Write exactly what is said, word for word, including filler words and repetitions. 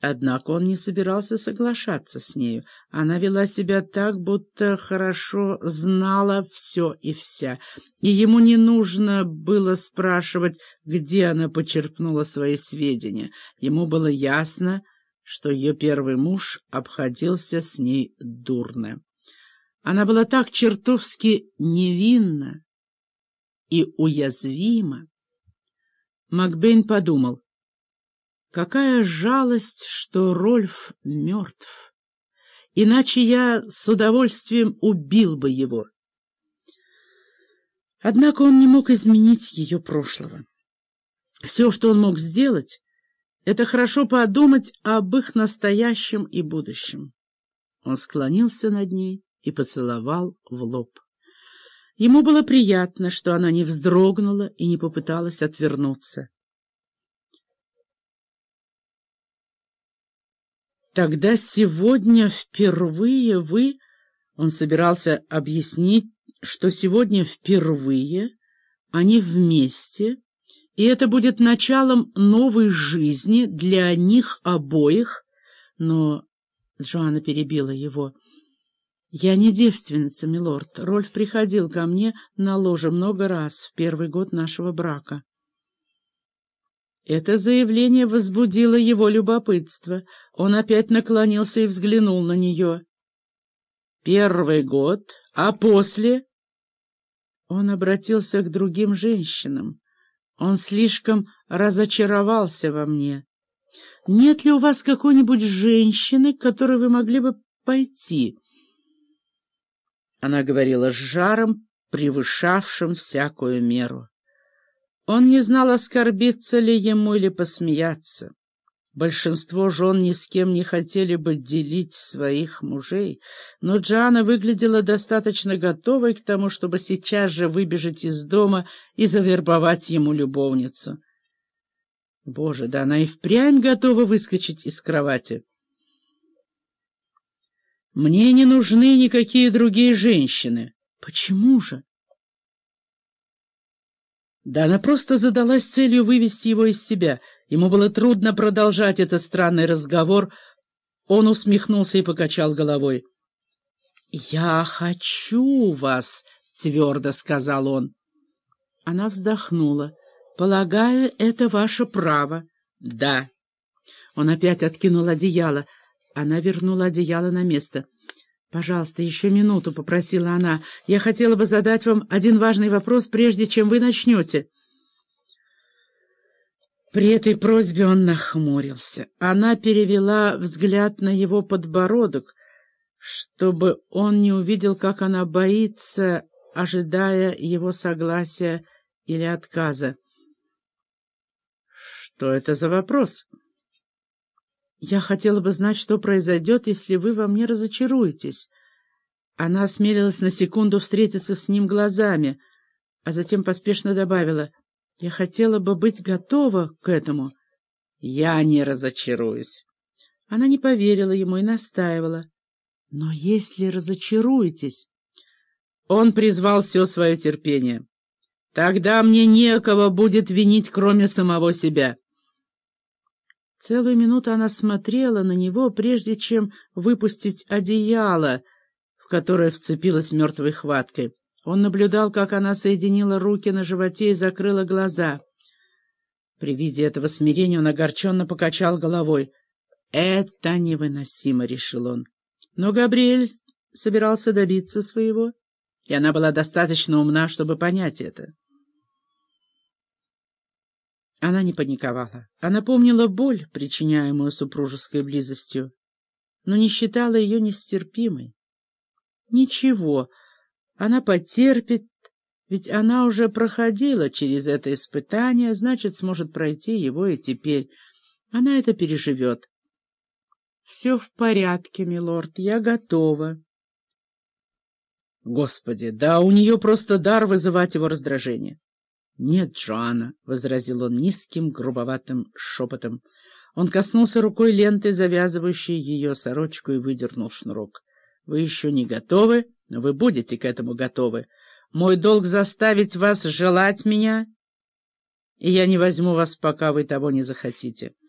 Однако он не собирался соглашаться с нею. Она вела себя так, будто хорошо знала все и вся, и ему не нужно было спрашивать, где она почерпнула свои сведения. Ему было ясно, что ее первый муж обходился с ней дурно. Она была так чертовски невинна и уязвима. Макбейн подумал: какая жалость, что Рольф мертв. Иначе я с удовольствием убил бы его. Однако он не мог изменить ее прошлого. Все, что он мог сделать, это хорошо подумать об их настоящем и будущем. Он склонился над ней и поцеловал в лоб. Ему было приятно, что она не вздрогнула и не попыталась отвернуться. Тогда сегодня впервые вы... Он собирался объяснить, что сегодня впервые они вместе, и это будет началом новой жизни для них обоих, но Джоанна перебила его. «Я не девственница, милорд. Рольф приходил ко мне на ложе много раз в первый год нашего брака». Это заявление возбудило его любопытство. Он опять наклонился и взглянул на нее. «Первый год, а после?» Он обратился к другим женщинам. Он слишком разочаровался во мне. «Нет ли у вас какой-нибудь женщины, к которой вы могли бы пойти?» Она говорила с жаром, превышавшим всякую меру. Он не знал, оскорбиться ли ему или посмеяться. Большинство жен ни с кем не хотели бы делить своих мужей, но Джоанна выглядела достаточно готовой к тому, чтобы сейчас же выбежать из дома и завербовать ему любовницу. Боже, да она и впрямь готова выскочить из кровати. «Мне не нужны никакие другие женщины». «Почему же?» Да она просто задалась целью вывести его из себя. Ему было трудно продолжать этот странный разговор. Он усмехнулся и покачал головой. «Я хочу вас», — твердо сказал он. Она вздохнула. «Полагаю, это ваше право». «Да». Он опять откинул одеяло. Она вернула одеяло на место. «Пожалуйста, еще минуту», — попросила она. «Я хотела бы задать вам один важный вопрос, прежде чем вы начнете». При этой просьбе он нахмурился. Она перевела взгляд на его подбородок, чтобы он не увидел, как она боится, ожидая его согласия или отказа. «Что это за вопрос?» «Я хотела бы знать, что произойдет, если вы во мне разочаруетесь». Она осмелилась на секунду встретиться с ним глазами, а затем поспешно добавила: «Я хотела бы быть готова к этому». «Я не разочаруюсь». Она не поверила ему и настаивала: «Но если разочаруетесь...» Он призвал все свое терпение. «Тогда мне некого будет винить, кроме самого себя». Целую минуту она смотрела на него, прежде чем выпустить одеяло, в которое вцепилась мертвой хваткой. Он наблюдал, как она соединила руки на животе и закрыла глаза. При виде этого смирения он огорченно покачал головой. «Это невыносимо», — решил он. Но Габриэль собирался добиться своего, и она была достаточно умна, чтобы понять это. Она не паниковала. Она помнила боль, причиняемую супружеской близостью, но не считала ее нестерпимой. Ничего, она потерпит, ведь она уже проходила через это испытание, значит, сможет пройти его и теперь. Она это переживет. «Все в порядке, милорд, я готова». Господи, да у нее просто дар вызывать его раздражение. «Нет, Джоанна», — возразил он низким, грубоватым шепотом. Он коснулся рукой ленты, завязывающей ее сорочку, и выдернул шнурок. «Вы еще не готовы, но вы будете к этому готовы. Мой долг заставить вас желать меня, и я не возьму вас, пока вы того не захотите».